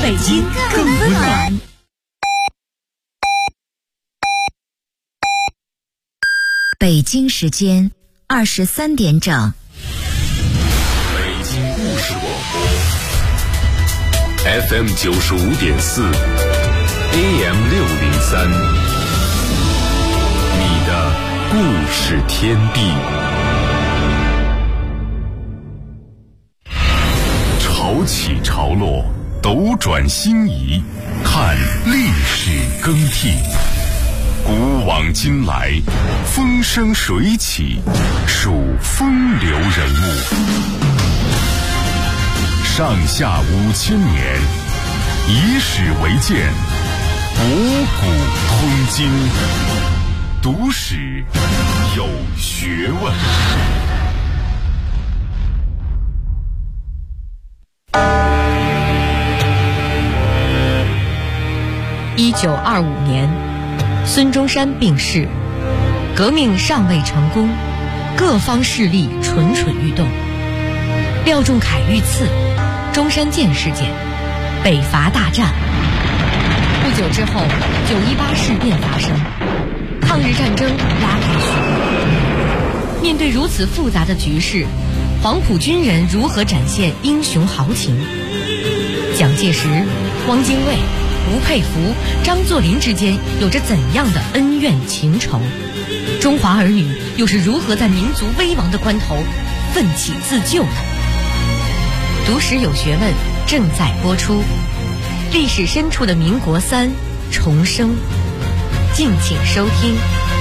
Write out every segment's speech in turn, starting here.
北京更温暖。 北京时间23点整。 北京故事广播 FM 95.4 AM 603，你的故事天地。潮起潮落，斗转星移，看历史更替。古往今来，风生水起，数风流人物。上下5000年，以史为鉴，博古通今，读史有学问。 1925年，孙中山病逝，革命尚未成功，各方势力蠢蠢欲动。廖仲恺遇刺，中山舰事件，北伐大战。不久之后，918事变发生，抗日战争拉开序幕。面对如此复杂的局势，黄埔军人如何展现英雄豪情？蒋介石、汪精卫、吴佩孚、张作霖之间有着怎样的恩怨情仇？中华儿女又是如何在民族危亡的关头奋起自救的？读史有学问正在播出，历史深处的民国3重生，敬请收听。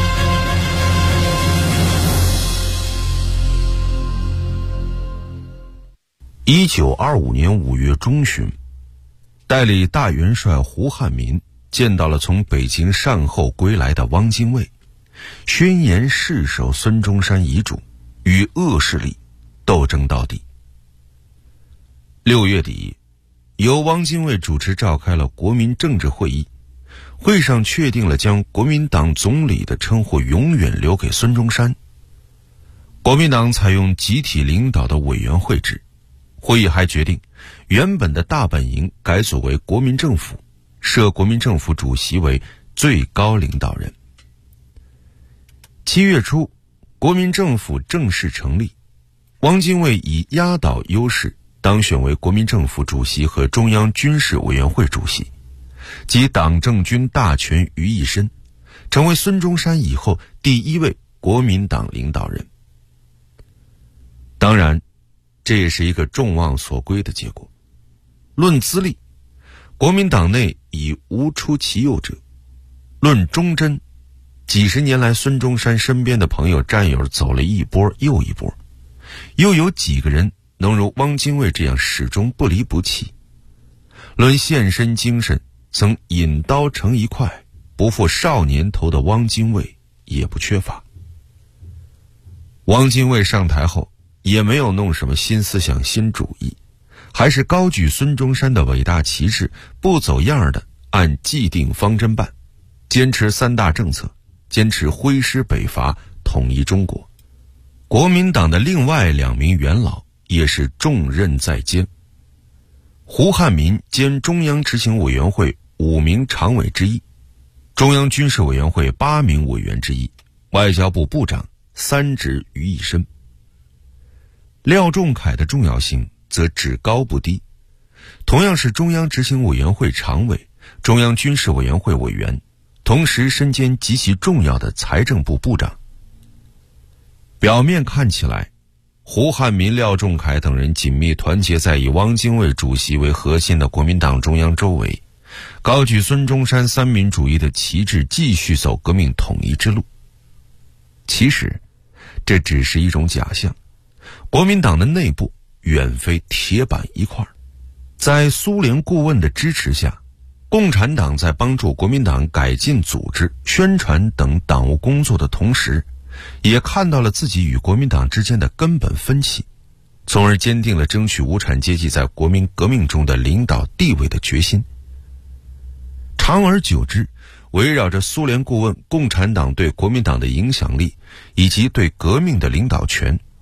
1925年5月中旬，代理大元帅胡汉民见到了从北京善后归来的汪精卫，宣言誓守孙中山遗嘱，与恶势力斗争到底。6月底，由汪精卫主持召开了国民政治会议，会上确定了将国民党总理的称呼永远留给孙中山。国民党采用集体领导的委员会制，会议还决定原本的大本营改组为国民政府，设国民政府主席为最高领导人。7月初，国民政府正式成立，汪精卫以压倒优势当选为国民政府主席和中央军事委员会主席，集党政军大权于一身，成为孙中山以后第一位国民党领导人。当然，这也是一个众望所归的结果。论资历，国民党内已无出其右者；论忠贞，几十年来孙中山身边的朋友战友走了一波又一波，又有几个人能如汪精卫这样始终不离不弃？论献身精神，曾引刀成一块，不负少年头的汪精卫也不缺乏。汪精卫上台后也没有弄什么新思想新主义，还是高举孙中山的伟大旗帜，不走样的按既定方针办，坚持3大政策，坚持挥师北伐，统一中国。国民党的另外2名元老也是重任在肩。胡汉民兼中央执行委员会5名常委之一，中央军事委员会8名委员之一，外交部部长3职于一身。廖仲恺的重要性则只高不低，同样是中央执行委员会常委、中央军事委员会委员，同时身兼极其重要的财政部部长。表面看起来，胡汉民、廖仲恺等人紧密团结在以汪精卫主席为核心的国民党中央周围，高举孙中山三民主义的旗帜，继续走革命统一之路。其实，这只是一种假象。国民党的内部远非铁板一块，在苏联顾问的支持下，共产党在帮助国民党改进组织、宣传等党务工作的同时，也看到了自己与国民党之间的根本分歧，从而坚定了争取无产阶级在国民革命中的领导地位的决心。长而久之，围绕着苏联顾问共产党对国民党的影响力以及对革命的领导权，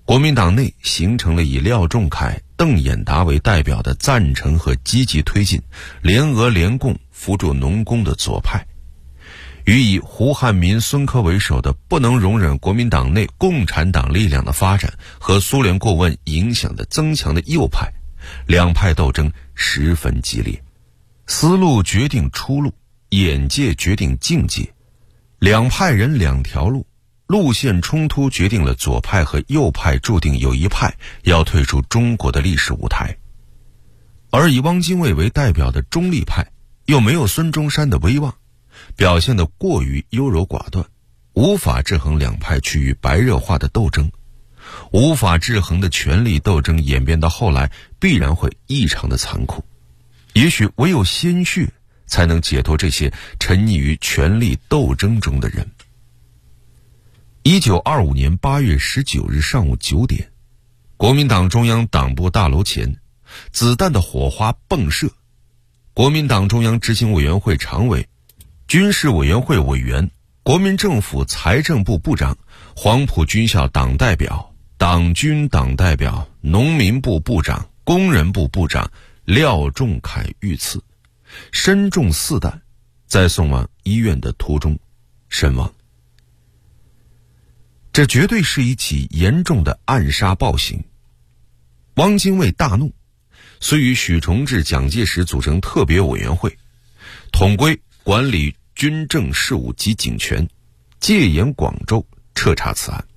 国民党内形成了以廖仲恺、邓演达为代表的赞成和积极推进联俄联共扶助农工的左派，与以胡汉民、孙科为首的不能容忍国民党内共产党力量的发展和苏联顾问影响的增强的右派，两派斗争十分激烈。思路决定出路，眼界决定境界，两派人两条路，路线冲突决定了左派和右派注定有一派要退出中国的历史舞台。而以汪精卫为代表的中立派又没有孙中山的威望，表现得过于优柔寡断，无法制衡两派趋于白热化的斗争。无法制衡的权力斗争演变到后来必然会异常的残酷，也许唯有鲜血才能解脱这些沉溺于权力斗争中的人。1925年8月19日上午9点，国民党中央党部大楼前，子弹的火花迸射。国民党中央执行委员会常委、军事委员会委员、国民政府财政部部长、黄埔军校党代表、党军党代表、农民部部长、工人部部长廖仲恺遇刺，身中4弹，在送往医院的途中身亡。这绝对是一起严重的暗杀暴行。汪精卫大怒，遂与许崇智、蒋介石组成特别委员会，统归管理军政事务及警权，戒严广州，彻查此案。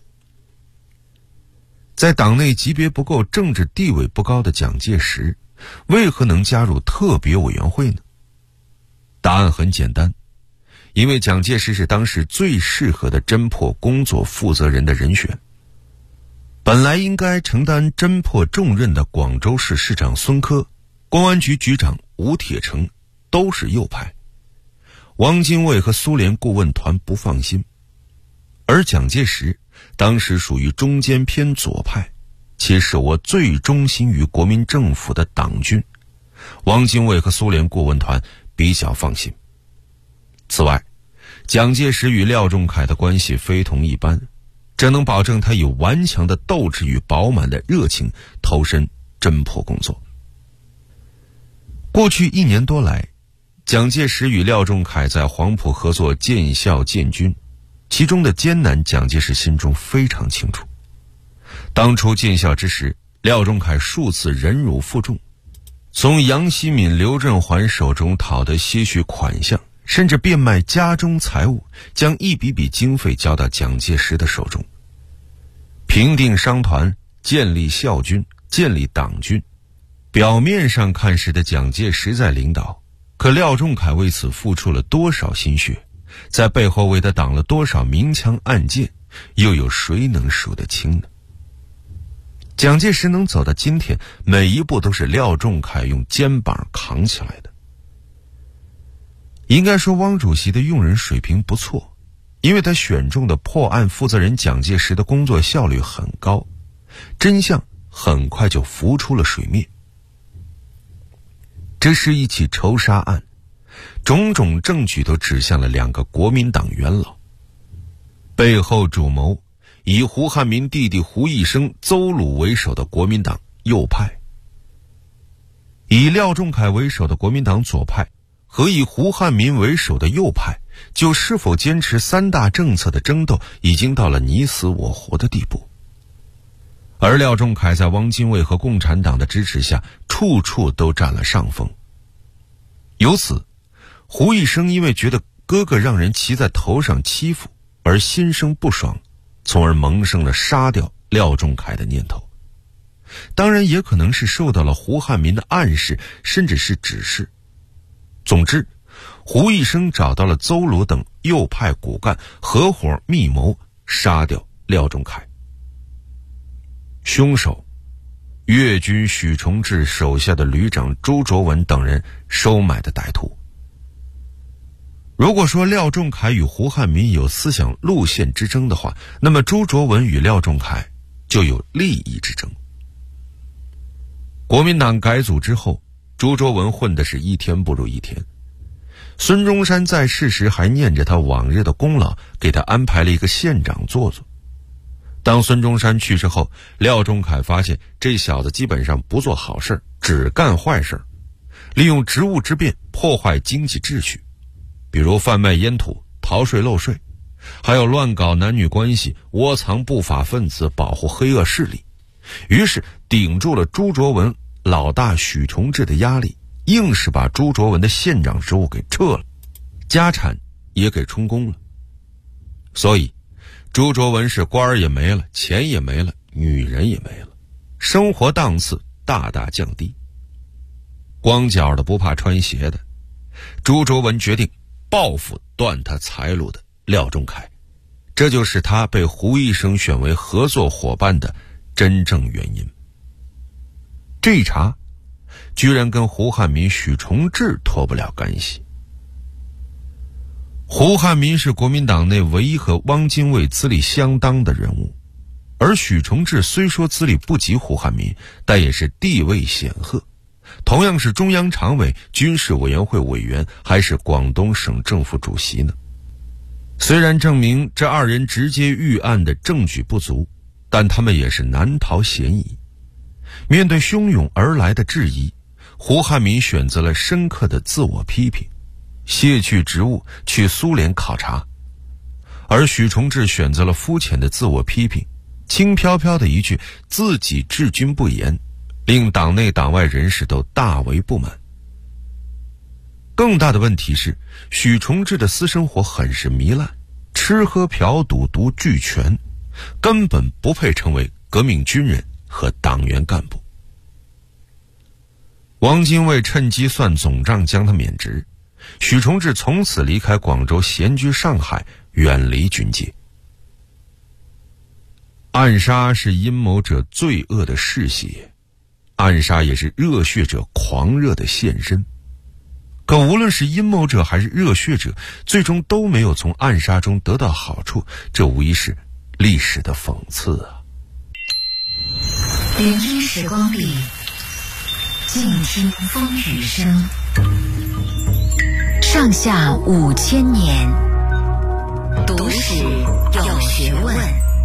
在党内级别不够、政治地位不高的蒋介石，为何能加入特别委员会呢？答案很简单，因为蒋介石是当时最适合的侦破工作负责人的人选。本来应该承担侦破重任的广州市市长孙科、公安局局长吴铁城都是右派，汪精卫和苏联顾问团不放心，而蒋介石当时属于中间偏左派，且手握最忠心于国民政府的党军，汪精卫和苏联顾问团比较放心。此外，蒋介石与廖仲恺的关系非同一般，这能保证他以顽强的斗志与饱满的热情投身侦破工作。过去1年多来，蒋介石与廖仲恺在黄埔合作建校建军，其中的艰难蒋介石心中非常清楚。当初建校之时，廖仲恺数次忍辱负重，从杨希敏、刘振环手中讨得些许款项，甚至变卖家中财物，将一笔笔经费交到蒋介石的手中。平定商团，建立校军，建立党军，表面上看是的蒋介石在领导，可廖仲恺为此付出了多少心血，在背后为他挡了多少明枪暗箭，又有谁能数得清呢？蒋介石能走到今天，每一步都是廖仲恺用肩膀扛起来的。应该说汪主席的用人水平不错，因为他选中的破案负责人蒋介石的工作效率很高，真相很快就浮出了水面。这是一起仇杀案，种种证据都指向了2个国民党元老，背后主谋以胡汉民弟弟胡一生、邹鲁为首的国民党右派，以廖仲恺为首的国民党左派和以胡汉民为首的右派，就是否坚持3大政策的争斗已经到了你死我活的地步。而廖仲恺在汪精卫和共产党的支持下，处处都占了上风。由此，胡一生因为觉得哥哥让人骑在头上欺负而心生不爽，从而萌生了杀掉廖仲恺的念头。当然也可能是受到了胡汉民的暗示，甚至是指示。总之，胡一生找到了邹鲁等右派骨干，合伙密谋杀掉廖仲恺。凶手，粤军许崇智手下的旅长朱卓文等人收买的歹徒。如果说廖仲恺与胡汉民有思想路线之争的话，那么朱卓文与廖仲恺就有利益之争。国民党改组之后，朱卓文混的是一天不如一天。孙中山在世时还念着他往日的功劳，给他安排了一个县长做做。 当孙中山去世后，廖仲恺发现这小子基本上不做好事，只干坏事，利用职务之便破坏经济秩序，比如贩卖烟土、逃税漏税，还有乱搞男女关系、窝藏不法分子、保护黑恶势力。于是顶住了朱卓文老大许崇智的压力，硬是把朱卓文的县长职务给撤了，家产也给充公了。所以朱卓文是官儿也没了，钱也没了，女人也没了，生活档次大大降低。光脚的不怕穿鞋的，朱卓文决定报复断他财路的廖仲恺，这就是他被胡医生选为合作伙伴的真正原因。这一茬居然跟胡汉民、许崇智脱不了干系。胡汉民是国民党内唯一和汪精卫资历相当的人物，而许崇智虽说资历不及胡汉民，但也是地位显赫，同样是中央常委、军事委员会委员，还是广东省政府主席呢。虽然证明这二人直接预案的证据不足，但他们也是难逃嫌疑。面对汹涌而来的质疑，胡汉民选择了深刻的自我批评，卸去职务去苏联考察，而许崇智选择了肤浅的自我批评，轻飘飘的一句自己治军不严，令党内党外人士都大为不满。更大的问题是，许崇智的私生活很是糜烂，吃喝嫖赌毒俱全，根本不配成为革命军人和党员干部。汪精卫趁机算总账，将他免职，许崇智从此离开广州，闲居上海，远离军界。暗杀是阴谋者罪恶的嗜血，暗杀也是热血者狂热的现身。可无论是阴谋者还是热血者，最终都没有从暗杀中得到好处，这无疑是历史的讽刺啊！ 聆听时光里，静听风雨声。上下5000年，读史有学问。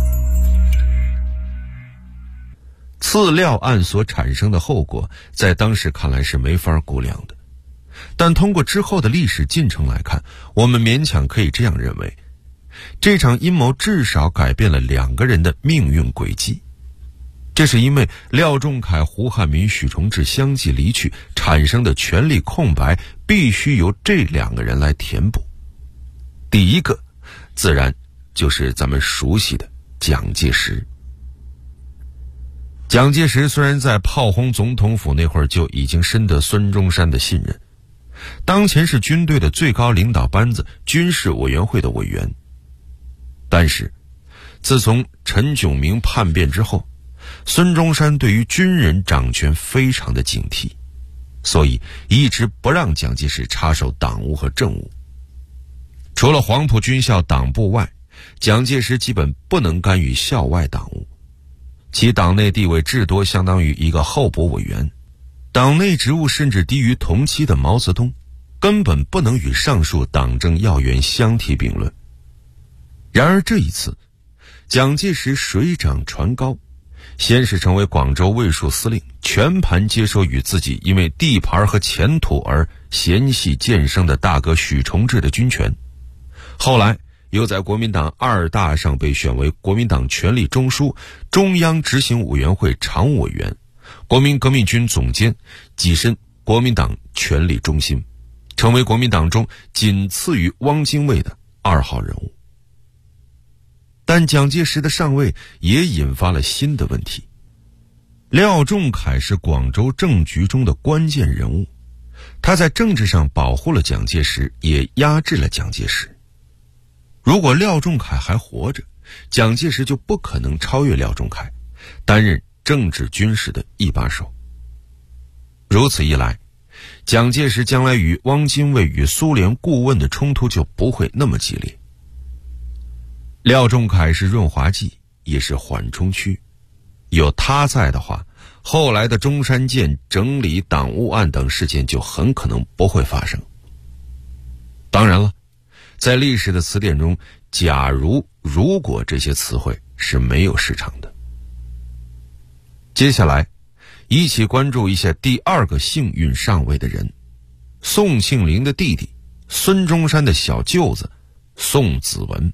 赐廖案所产生的后果，在当时看来是没法估量的。但通过之后的历史进程来看，我们勉强可以这样认为，这场阴谋至少改变了2个人的命运轨迹。这是因为廖仲恺、胡汉民、许崇智相继离去产生的权力空白，必须由这2个人来填补。第一个自然就是咱们熟悉的蒋介石。蒋介石虽然在炮轰总统府那会儿就已经深得孙中山的信任，当前是军队的最高领导班子军事委员会的委员，但是自从陈炯明叛变之后，孙中山对于军人掌权非常的警惕，所以一直不让蒋介石插手党务和政务。除了黄埔军校党部外，蒋介石基本不能干预校外党务，其党内地位至多相当于一个候补委员，党内职务甚至低于同期的毛泽东，根本不能与上述党政要员相提并论。然而这一次，蒋介石水涨船高，先是成为广州卫戍司令，全盘接收与自己因为地盘和前途而嫌隙渐生的大哥许崇智的军权，后来又在国民党2大上被选为国民党权力中枢、中央执行委员会常务委员、国民革命军总监，跻身国民党权力中心，成为国民党中仅次于汪精卫的2号人物。但蒋介石的上位也引发了新的问题。廖仲恺是广州政局中的关键人物，他在政治上保护了蒋介石，也压制了蒋介石。如果廖仲恺还活着，蒋介石就不可能超越廖仲恺，担任政治军事的一把手。如此一来，蒋介石将来与汪精卫与苏联顾问的冲突就不会那么激烈。廖仲恺是润滑剂，也是缓冲区，有他在的话，后来的中山舰、整理党务案等事件就很可能不会发生。当然了，在历史的词典中，假如、如果这些词汇是没有市场的。接下来一起关注一下第二个幸运上位的人，宋庆龄的弟弟，孙中山的小舅子宋子文。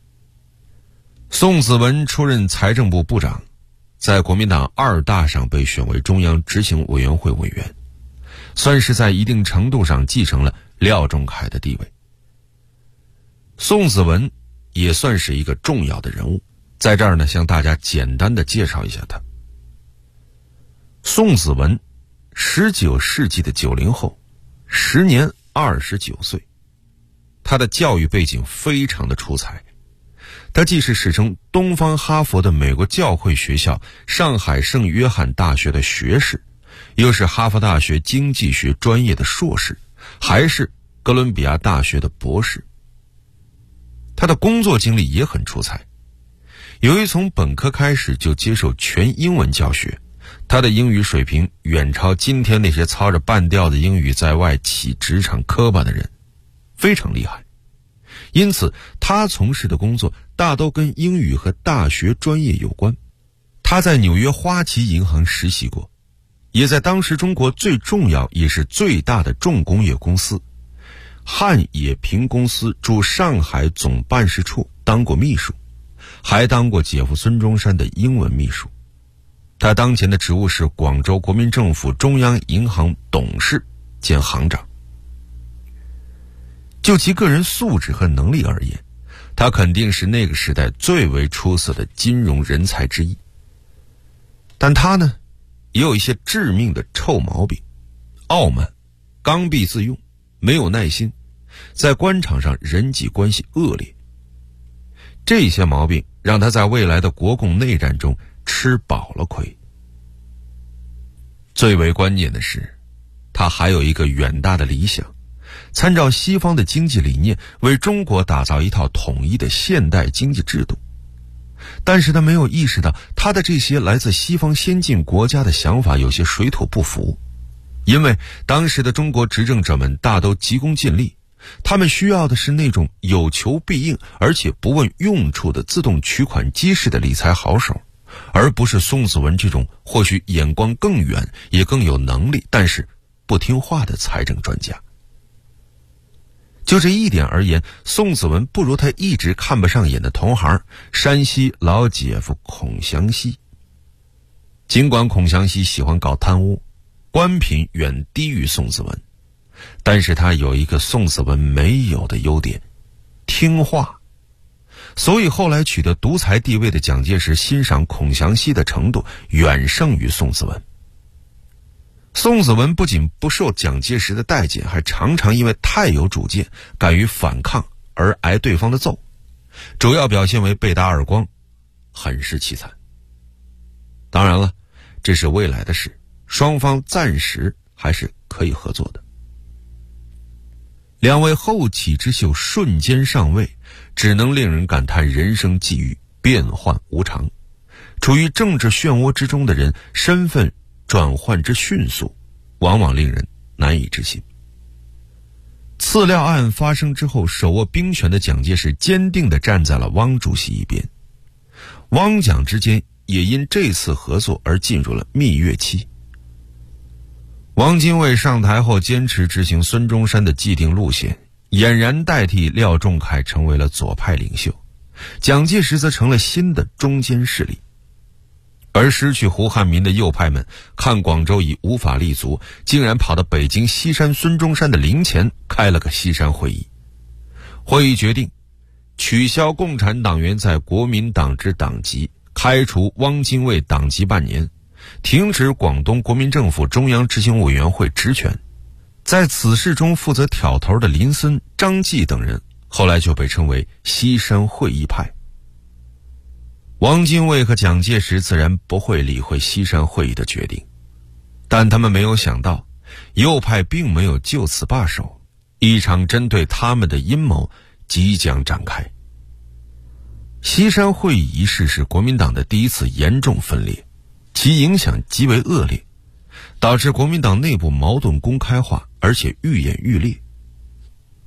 宋子文出任财政部部长，在国民党2大上被选为中央执行委员会委员，算是在一定程度上继承了廖仲恺的地位。宋子文也算是一个重要的人物，在这儿呢，向大家简单的介绍一下他。宋子文19世纪的90后，时年29岁。他的教育背景非常的出彩，他既是史称东方哈佛的美国教会学校上海圣约翰大学的学士，又是哈佛大学经济学专业的硕士，还是哥伦比亚大学的博士。他的工作经历也很出彩，由于从本科开始就接受全英文教学，他的英语水平远超今天那些操着半吊子英语在外起职场磕巴的人，非常厉害。因此他从事的工作大都跟英语和大学专业有关。他在纽约花旗银行实习过，也在当时中国最重要也是最大的重工业公司汉冶平公司驻上海总办事处当过秘书，还当过姐夫孙中山的英文秘书。他当前的职务是广州国民政府中央银行董事兼行长。就其个人素质和能力而言，他肯定是那个时代最为出色的金融人才之一。但他呢，也有一些致命的臭毛病：傲慢、刚愎自用、没有耐心，在官场上人际关系恶劣。这些毛病让他在未来的国共内战中吃饱了亏。最为关键的是，他还有一个远大的理想，参照西方的经济理念，为中国打造一套统一的现代经济制度。但是他没有意识到，他的这些来自西方先进国家的想法有些水土不服。因为当时的中国执政者们大都急功近利，他们需要的是那种有求必应而且不问用处的自动取款机式的理财好手，而不是宋子文这种或许眼光更远也更有能力但是不听话的财政专家。就这一点而言，宋子文不如他一直看不上眼的同行山西老姐夫孔祥熙。尽管孔祥熙喜欢搞贪污，官品远低于宋子文，但是他有一个宋子文没有的优点：听话。所以后来取得独裁地位的蒋介石欣赏孔祥熙的程度远胜于宋子文。宋子文不仅不受蒋介石的待见，还常常因为太有主见，敢于反抗而挨对方的揍，主要表现为被打耳光，很是凄惨。当然了，这是未来的事，双方暂时还是可以合作的。两位后起之秀瞬间上位，只能令人感叹人生际遇变幻无常。处于政治漩涡之中的人，身份转换之迅速，往往令人难以置信。赐料案发生之后，手握兵权的蒋介石坚定地站在了汪主席一边，汪蒋之间也因这次合作而进入了蜜月期。汪精卫上台后坚持执行孙中山的既定路线，俨然代替廖仲恺成为了左派领袖，蒋介石则成了新的中坚势力。而失去胡汉民的右派们看广州已无法立足，竟然跑到北京西山孙中山的陵前开了个西山会议。会议决定取消共产党员在国民党之党籍，开除汪精卫党籍半年，停止广东国民政府中央执行委员会职权。在此事中负责挑头的林森、张继等人后来就被称为西山会议派。汪精卫和蒋介石自然不会理会西山会议的决定，但他们没有想到，右派并没有就此罢手，一场针对他们的阴谋即将展开。西山会议一事是国民党的第一次严重分裂，其影响极为恶劣，导致国民党内部矛盾公开化，而且愈演愈烈。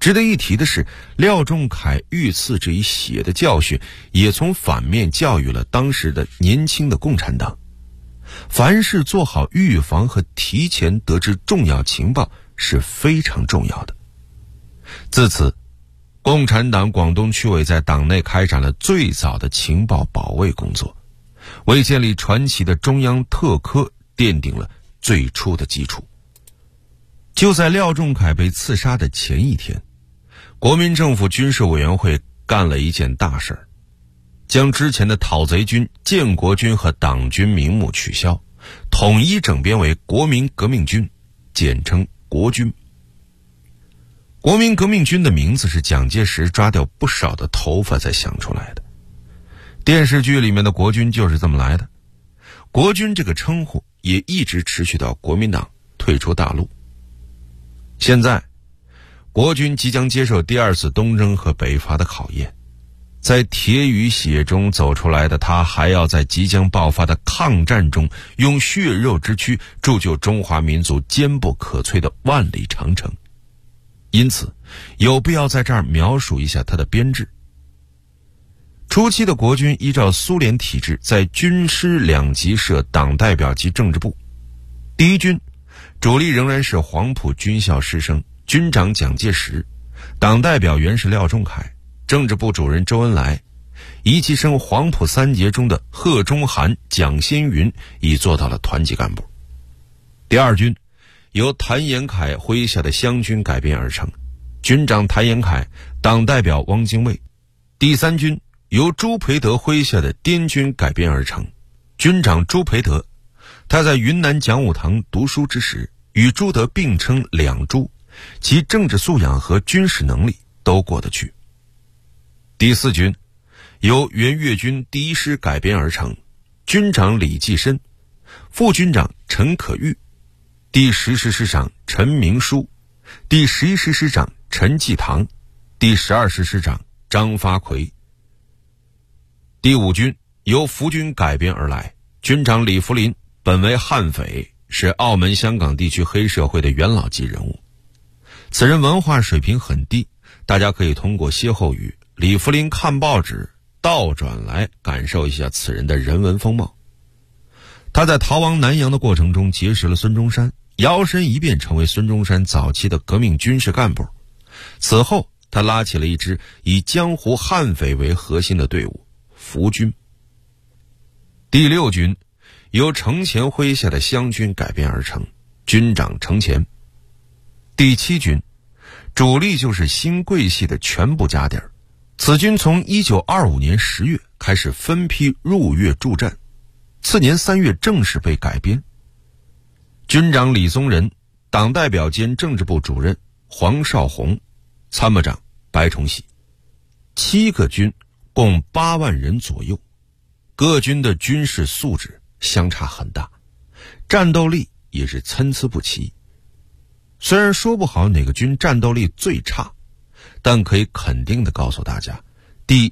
值得一提的是，廖仲恺遇刺这一血的教训，也从反面教育了当时的年轻的共产党。凡事做好预防和提前得知重要情报是非常重要的。自此，共产党广东区委在党内开展了最早的情报保卫工作，为建立传奇的中央特科奠定了最初的基础。就在廖仲恺被刺杀的前一天，国民政府军事委员会干了一件大事儿，将之前的讨贼军、建国军和党军名目取消，统一整编为国民革命军，简称国军。国民革命军的名字是蒋介石抓掉不少的头发才想出来的，电视剧里面的国军就是这么来的。国军这个称呼也一直持续到国民党退出大陆。现在国军即将接受第二次东征和北伐的考验，在铁与血中走出来的他，还要在即将爆发的抗战中用血肉之躯铸就中华民族坚不可摧的万里长城。因此有必要在这儿描述一下他的编制。初期的国军依照苏联体制，在军师两级设党代表及政治部。第一军主力仍然是黄埔军校师生，军长蒋介石，党代表原是廖仲恺，政治部主任周恩来，一期生黄埔三杰中的贺中涵、蒋先云已做到了团级干部。第二军由谭延闿麾下的湘军改编而成，军长谭延闿，党代表汪精卫。第三军由朱培德麾下的滇军改编而成，军长朱培德，他在云南讲武堂读书之时，与朱德并称两朱，其政治素养和军事能力都过得去。第四军由原粤军第一师改编而成，军长李济深，副军长陈可玉，第10师师长陈明书，第11师师长陈济棠，第12师师长张发奎。第五军由福军改编而来，军长李福林本为悍匪，是澳门香港地区黑社会的元老级人物。此人文化水平很低，大家可以通过歇后语李福林看报纸倒转来感受一下此人的人文风貌。他在逃亡南洋的过程中结识了孙中山，摇身一变成为孙中山早期的革命军事干部。此后他拉起了一支以江湖悍匪为核心的队伍，福军。第六军由程潜麾下的湘军改编而成，军长程潜。第七军主力就是新桂系的全部家底儿，此军从1925年10月开始分批入粤助战，次年3月正式被改编。军长李宗仁，党代表兼政治部主任黄绍竑，参谋长白崇禧。7个军共8万人左右，各军的军事素质相差很大，战斗力也是参差不齐。虽然说不好哪个军战斗力最差，但可以肯定地告诉大家，第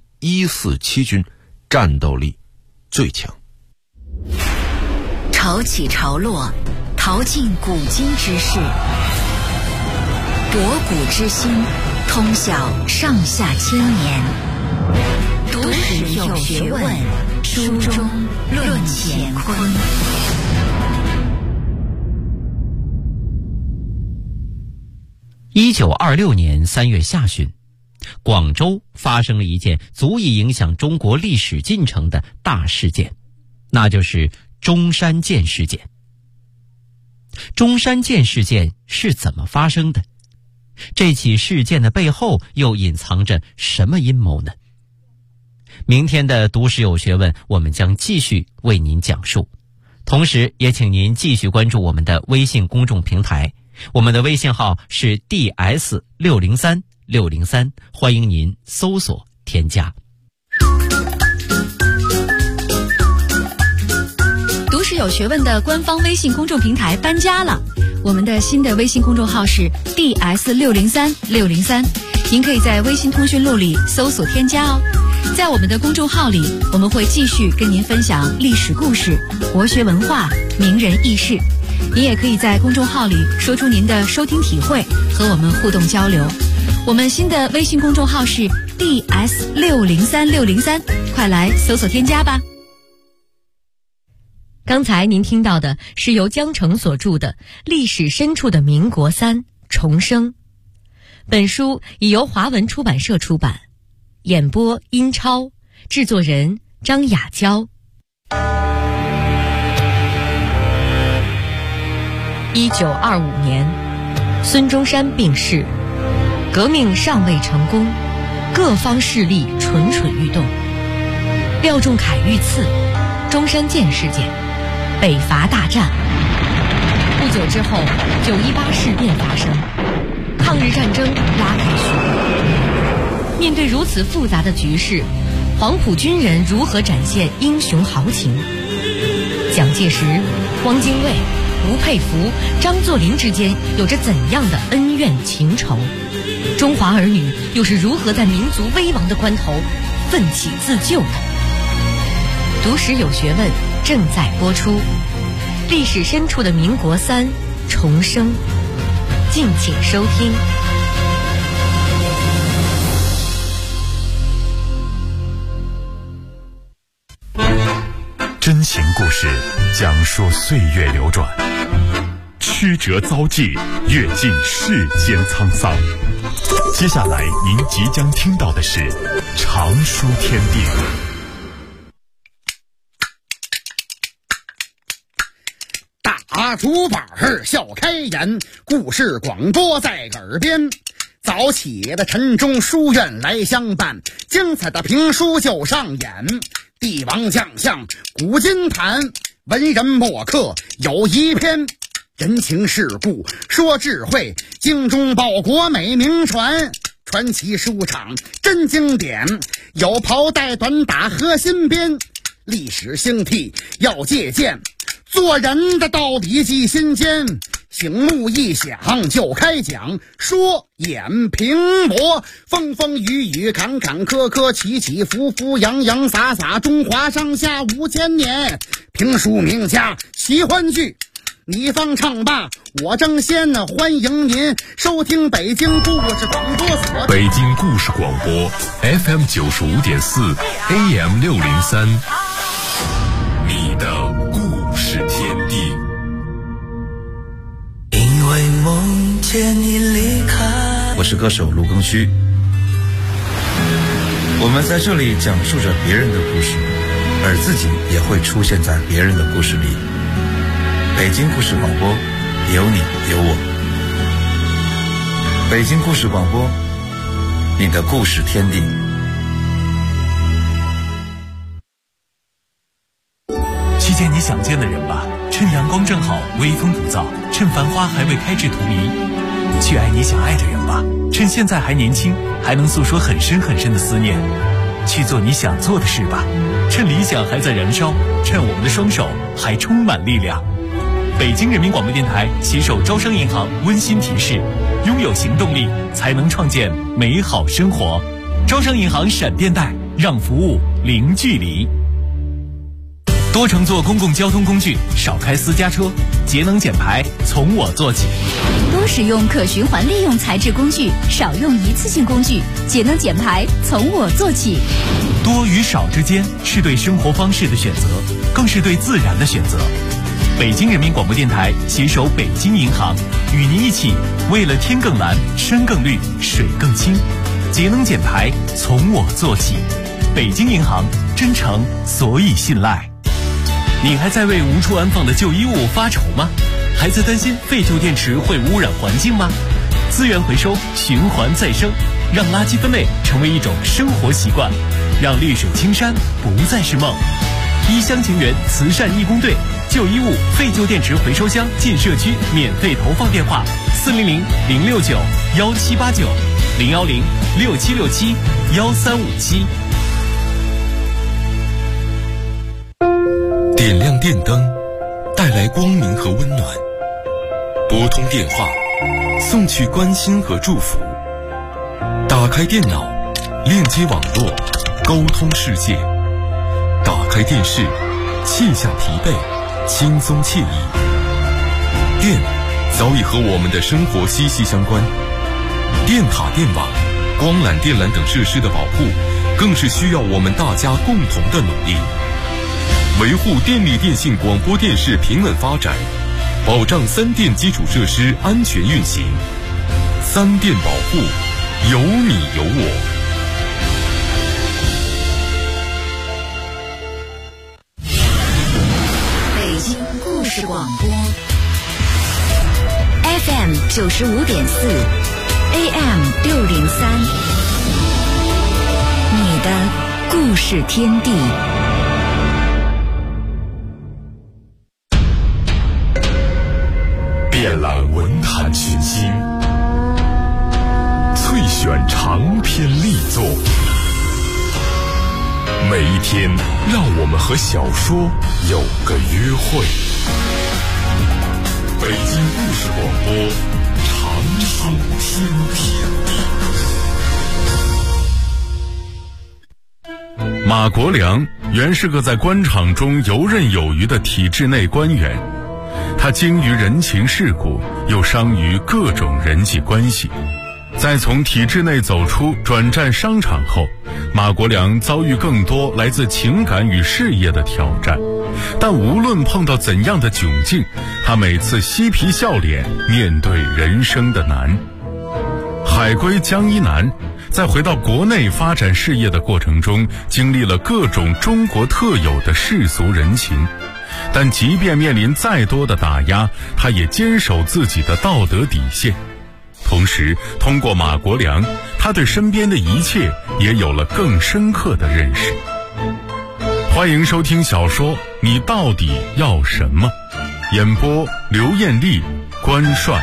147军战斗力最强。 潮起潮落，淘尽古今之事，博古之今，通晓上下千年。读史有学问，书中论乾坤。 1926年3月下旬，广州发生了一件足以影响中国历史进程的大事件，那就是中山舰事件。中山舰事件是怎么发生的？这起事件的背后又隐藏着什么阴谋呢？明天的读史有学问，我们将继续为您讲述。同时也请您继续关注我们的微信公众平台，我们的微信号是 DS630603，欢迎您搜索添加。 读史有学问的官方微信公众平台搬家了，我们的新的微信公众号是 DS630603，您可以在微信通讯录里搜索添加哦。在我们的公众号里，我们会继续跟您分享历史故事、国学文化、名人轶事。您也可以在公众号里说出您的收听体会，和我们互动交流。 我们新的微信公众号是 DS603603，快来搜索添加吧。 刚才您听到的是由江澄所著的《历史深处的民国三重生》，本书已由华文出版社出版，演播殷超，制作人张雅娇。1925年，孙中山病逝，革命尚未成功，各方势力蠢蠢欲动。廖仲恺遇刺，中山舰事件，北伐大战。不久之后，918事变发生，抗日战争拉开序幕。面对如此复杂的局势，黄埔军人如何展现英雄豪情？蒋介石、汪精卫、吴佩孚、张作霖之间有着怎样的恩怨情仇？中华儿女又是如何在民族危亡的关头奋起自救的？读史有学问正在播出，历史深处的民国三重生，敬请收听。 真情故事讲述岁月流转，曲折遭际，阅尽世间沧桑。接下来您即将听到的是《常书天地》。 大竹板笑开颜，故事广播在耳边。早起的晨钟书院来相伴，精彩的评书就上演。帝王将相古今谈，文人墨客有一篇。人情世故说智慧，精忠报国美名传。传奇书场真经典，有袍带短打和新编。历史兴替要借鉴，做人的道理记心间。醒目一响就开讲，说演评驳，风风雨雨坎坎坷坷，起起伏伏洋洋洒洒，中华上下5000年。评书名家喜欢剧，你方唱罢我争先，欢迎您收听北京故事广播所。 北京故事广播 FM 95.4 AM 603，你的故事天地。 因为梦见你离开。 我是歌手卢庚戌，我们在这里讲述着别人的故事，而自己也会出现在别人的故事里。北京故事广播，有你有我。北京故事广播，你的故事天地。 去见你想见的人吧，趁阳光正好，微风不燥，趁繁花还未开至荼蘼。去爱你想爱的人吧，趁现在还年轻，还能诉说很深很深的思念。去做你想做的事吧，趁理想还在燃烧，趁我们的双手还充满力量。北京人民广播电台携手招商银行温馨提示：拥有行动力，才能创建美好生活。招商银行闪电贷，让服务零距离。多乘坐公共交通工具，少开私家车，节能减排从我做起。 多使用可循环利用材质工具，少用一次性工具，节能减排从我做起。 多与少之间是对生活方式的选择，更是对自然的选择。北京人民广播电台携手北京银行，与您一起为了天更蓝、山更绿、水更清，节能减排从我做起。北京银行，真诚所以信赖。你还在为无处安放的旧衣物发愁吗？还在担心废旧电池会污染环境吗？资源回收，循环再生，让垃圾分类成为一种生活习惯，让绿水青山不再是梦。一厢情愿慈善义工队旧衣物废旧电池回收箱进社区免费投放电话：400-069-1789 010-6767-1357。 点亮电灯，带来光明和温暖；拨通电话，送去关心和祝福；打开电脑，链接网络，沟通世界；打开电视，卸下疲惫，轻松惬意。电早已和我们的生活息息相关， 电塔、电网、光缆、电缆等设施的保护，更是需要我们大家共同的努力。维护电力电信广播电视平稳发展，保障三电基础设施安全运行。三电保护，有你有我。 北京故事广播 FM 95.4 AM 603，你的故事天地。 遍览文坛群星，萃选长篇力作，每一天让我们和小说有个约会。北京故事广播，长长天地。马国良原是个在官场中游刃有余的体制内官员，他精于人情世故，又商于各种人际关系。在从体制内走出转战商场后，马国良遭遇更多来自情感与事业的挑战，但无论碰到怎样的窘境，他每次嬉皮笑脸面对人生的难。海归江一南在回到国内发展事业的过程中，经历了各种中国特有的世俗人情，但即便面临再多的打压，他也坚守自己的道德底线。同时，通过马国良，他对身边的一切也有了更深刻的认识。欢迎收听小说《你到底要什么》，演播刘艳丽、关帅。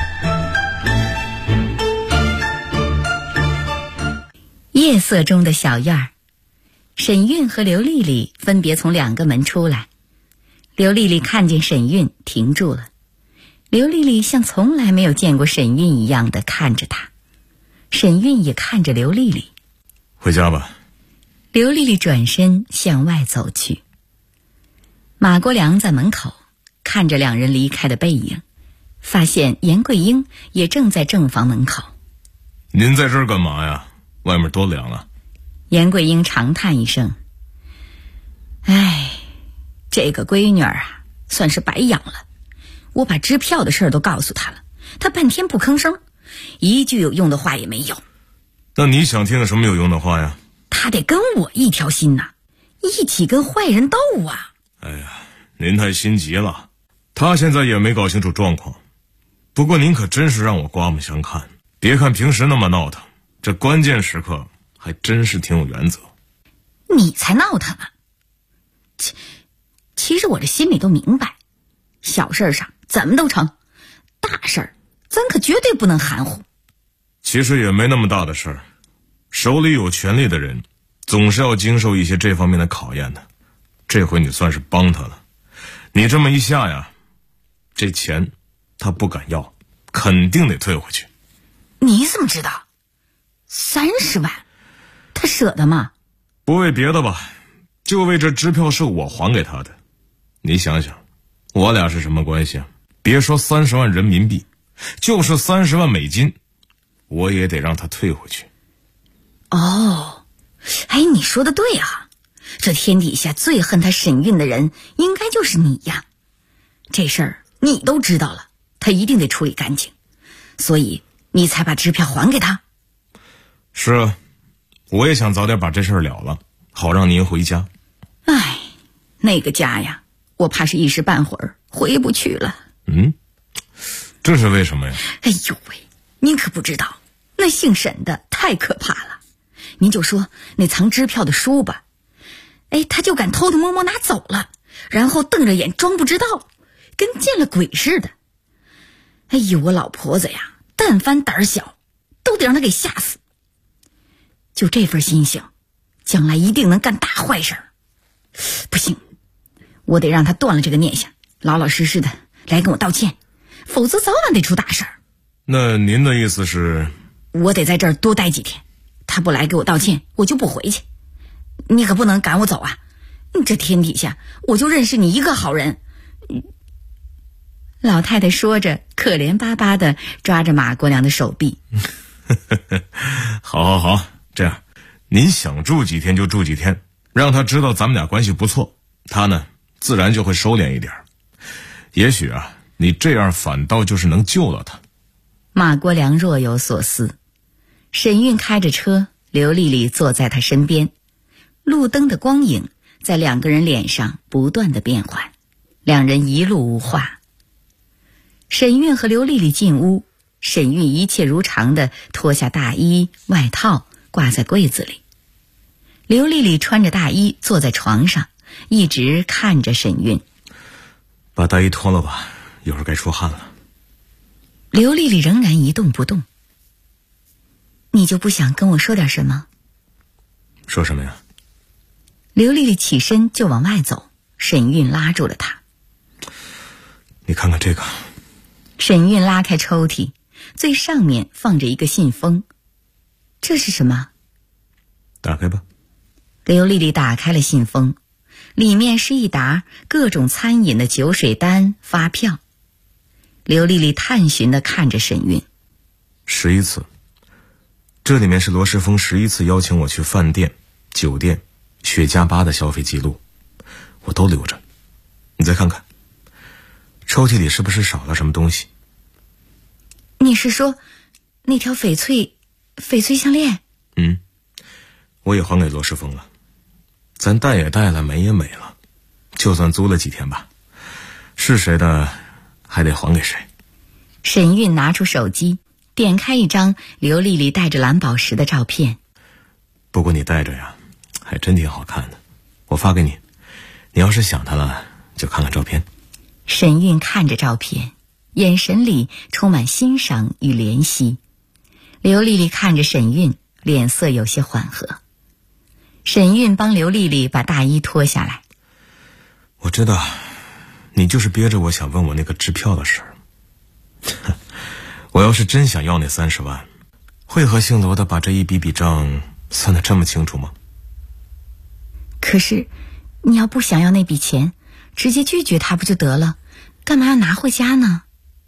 夜色中的小院儿，沈韵和刘丽丽分别从2个门出来。刘丽丽看见沈韵，停住了。刘丽丽像从来没有见过沈韵一样的看着她，沈韵也看着刘丽丽。 回家吧。 刘丽丽转身向外走去。马国良在门口看着2人离开的背影，发现严桂英也正在正房门口。 您在这儿干嘛呀？外面多凉啊。 严桂英长叹一声，哎，这个闺女儿啊，算是白养了。我把支票的事儿都告诉她了，她半天不吭声，一句有用的话也没有。 那你想听什么有用的话呀？ 她得跟我一条心呐，一起跟坏人斗啊。 哎呀，您太心急了，她现在也没搞清楚状况。不过您可真是让我刮目相看，别看平时那么闹腾，这关键时刻还真是挺有原则。 你才闹腾呢。其实我这心里都明白，小事上怎么都成，大事儿咱可绝对不能含糊。 其实也没那么大的事儿，手里有权力的人总是要经受一些这方面的考验的。这回你算是帮他了，你这么一下呀，这钱他不敢要，肯定得退回去。 你怎么知道？30万他舍得吗？ 不为别的吧，就为这支票是我还给他的。你想想，我俩是什么关系啊？别说30万人民币，就是30万美金，我也得让他退回去。 哦，哎，你说的对啊，这天底下最恨他沈韵的人应该就是你呀。这事儿你都知道了，他一定得处理干净，所以你才把支票还给他。 是啊，我也想早点把这事儿了了，好让您回家。 哎，那个家呀，我怕是一时半会儿回不去了。 这是为什么呀？ 哎呦喂，您可不知道，那姓沈的太可怕了。您就说那藏支票的书吧，哎，他就敢偷偷摸摸拿走了，然后瞪着眼装不知道，跟见了鬼似的。哎呦，我老婆子呀，但凡胆小都得让他给吓死。就这份心性，将来一定能干大坏事。不行，我得让他断了这个念想，老老实实的来跟我道歉，否则早晚得出大事儿。 那您的意思是？ 我得在这儿多待几天，他不来给我道歉，我就不回去。你可不能赶我走啊！这天底下我就认识你一个好人。老太太说着，可怜巴巴的抓着马国良的手臂。 好，这样，您想住几天就住几天，让他知道咱们俩关系不错，他呢自然就会收敛一点。也许啊，你这样反倒就是能救了他。 马国良若有所思。沈韵开着车，刘丽丽坐在他身边，路灯的光影在两个人脸上不断的变换，两人一路无话。沈韵和刘丽丽进屋，沈韵一切如常地脱下大衣外套挂在柜子里，刘丽丽穿着大衣坐在床上，一直看着沈韵。 把大衣脱了吧，一会儿该出汗了。 刘丽丽仍然一动不动。你就不想跟我说点什么？ 说什么呀？ 刘丽丽起身就往外走，沈韵拉住了她。 你看看这个。 沈韵拉开抽屉，最上面放着一个信封。这是什么？ 打开吧。 刘丽丽打开了信封，里面是一沓各种餐饮的酒水单、发票。刘丽丽探寻地看着沈韵。 11次。这里面是罗世峰11次邀请我去饭店、酒店、雪茄吧的消费记录，我都留着。你再看看，抽屉里是不是少了什么东西？ 你是说那条翡翠项链？ 我也还给罗世峰了，咱戴也戴了，美也美了，就算租了几天吧，是谁的还得还给谁。 沈韵拿出手机，点开一张刘丽丽戴着蓝宝石的照片。 不过你戴着呀，还真挺好看的，我发给你，你要是想她了，就看看照片。 沈韵看着照片，眼神里充满欣赏与怜惜。刘丽丽看着沈韵，脸色有些缓和。沈韵帮刘丽丽把大衣脱下来。 我知道，你就是憋着我想问我那个支票的事儿。我要是真想要那30万，会和姓罗的把这一笔笔账算得这么清楚吗？ 可是你要不想要那笔钱，直接拒绝他不就得了，干嘛要拿回家呢？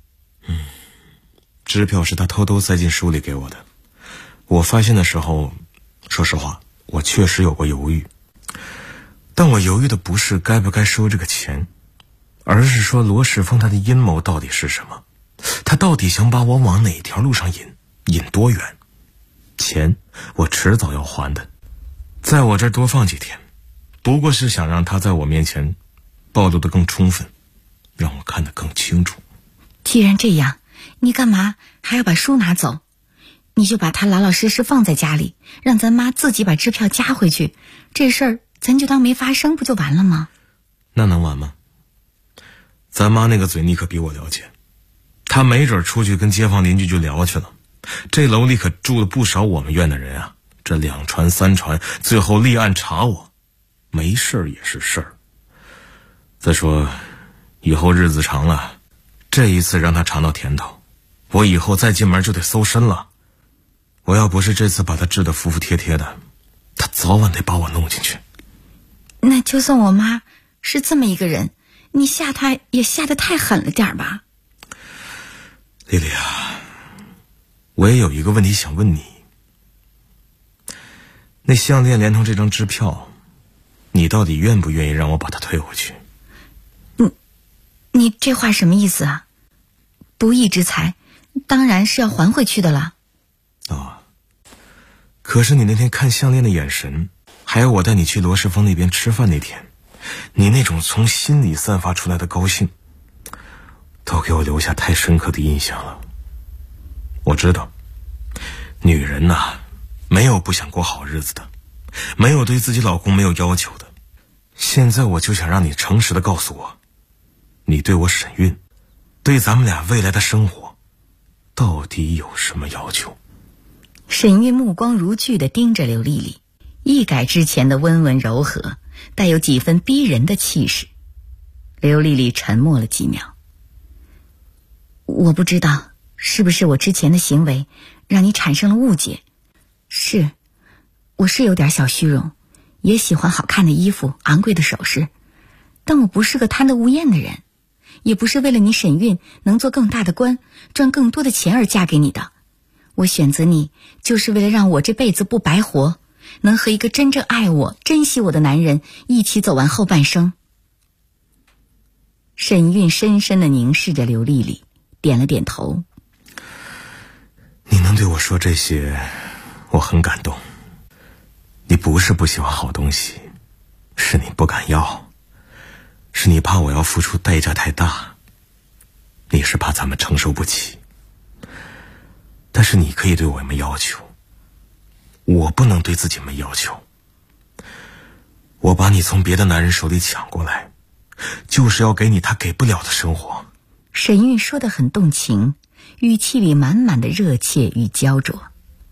支票是他偷偷塞进书里给我的，我发现的时候，说实话，我确实有过犹豫，但我犹豫的不是该不该收这个钱，而是说罗世峰他的阴谋到底是什么，他到底想把我往哪条路上引多远？钱我迟早要还的，在我这儿多放几天，不过是想让他在我面前暴露得更充分，让我看得更清楚。 既然这样，你干嘛还要把书拿走？你就把它老老实实放在家里，让咱妈自己把支票加回去，这事儿咱就当没发生，不就完了吗？ 那能完吗？咱妈那个嘴你可比我了解，她没准出去跟街坊邻居就聊去了，这楼里可住了不少我们院的人啊，这2传3传，最后立案查我，没事儿也是事儿。再说以后日子长了，这一次让他尝到甜头，我以后再进门就得搜身了。我要不是这次把他治得服服帖帖的，他早晚得把我弄进去。 那就算我妈是这么一个人，你吓她也吓得太狠了点吧？ 丽丽啊，我也有一个问题想问你，那项链连同这张支票，你到底愿不愿意让我把它退回去？ 你这话什么意思啊？不义之财当然是要还回去的了。 可是你那天看项链的眼神，还有我带你去罗世峰那边吃饭那天，你那种从心里散发出来的高兴，都给我留下太深刻的印象了。我知道女人呐，没有不想过好日子的，没有对自己老公没有要求的。现在我就想让你诚实的告诉我，你对我沈韵，对咱们俩未来的生活到底有什么要求？ 沈韵目光如炬地盯着刘丽丽，一改之前的温文柔和，带有几分逼人的气势。刘丽丽沉默了几秒。我不知道是不是我之前的行为让你产生了误解，我是有点小虚荣，也喜欢好看的衣服、昂贵的首饰，但我不是个贪得无厌的人，也不是为了你沈韵能做更大的官，赚更多的钱而嫁给你的。 我选择你，就是为了让我这辈子不白活，能和一个真正爱我、珍惜我的男人一起走完后半生。沈韵深深地凝视着刘丽丽，点了点头。 你能对我说这些，我很感动。你不是不喜欢好东西，是你不敢要，是你怕我要付出代价太大，你是怕咱们承受不起。但是你可以对我没要求，我不能对自己没要求。我把你从别的男人手里抢过来，就是要给你他给不了的生活。 沈韵说得很动情，语气里满满的热切与焦灼。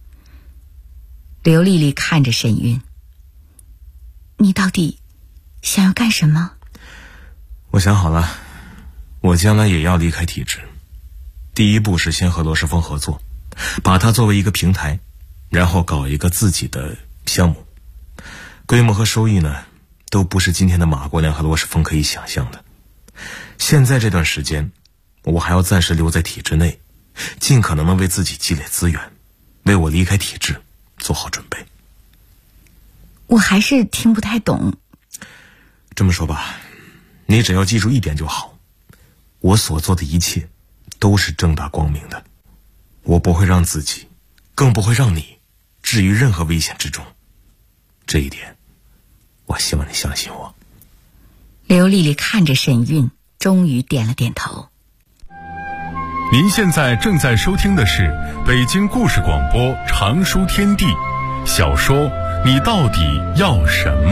刘丽丽看着沈韵，你到底想要干什么？ 我想好了，我将来也要离开体制。第一步是先和罗世峰合作，把它作为一个平台，然后搞一个自己的项目。规模和收益呢，都不是今天的马国良和罗世峰可以想象的。现在这段时间，我还要暂时留在体制内，尽可能的为自己积累资源，为我离开体制做好准备。 我还是听不太懂。 这么说吧，你只要记住一点就好，我所做的一切都是正大光明的，我不会让自己，更不会让你置于任何危险之中。这一点，我希望你相信我。 刘丽丽看着沈韵，终于点了点头。 您现在正在收听的是北京故事广播长书天地小说《你到底要什么》。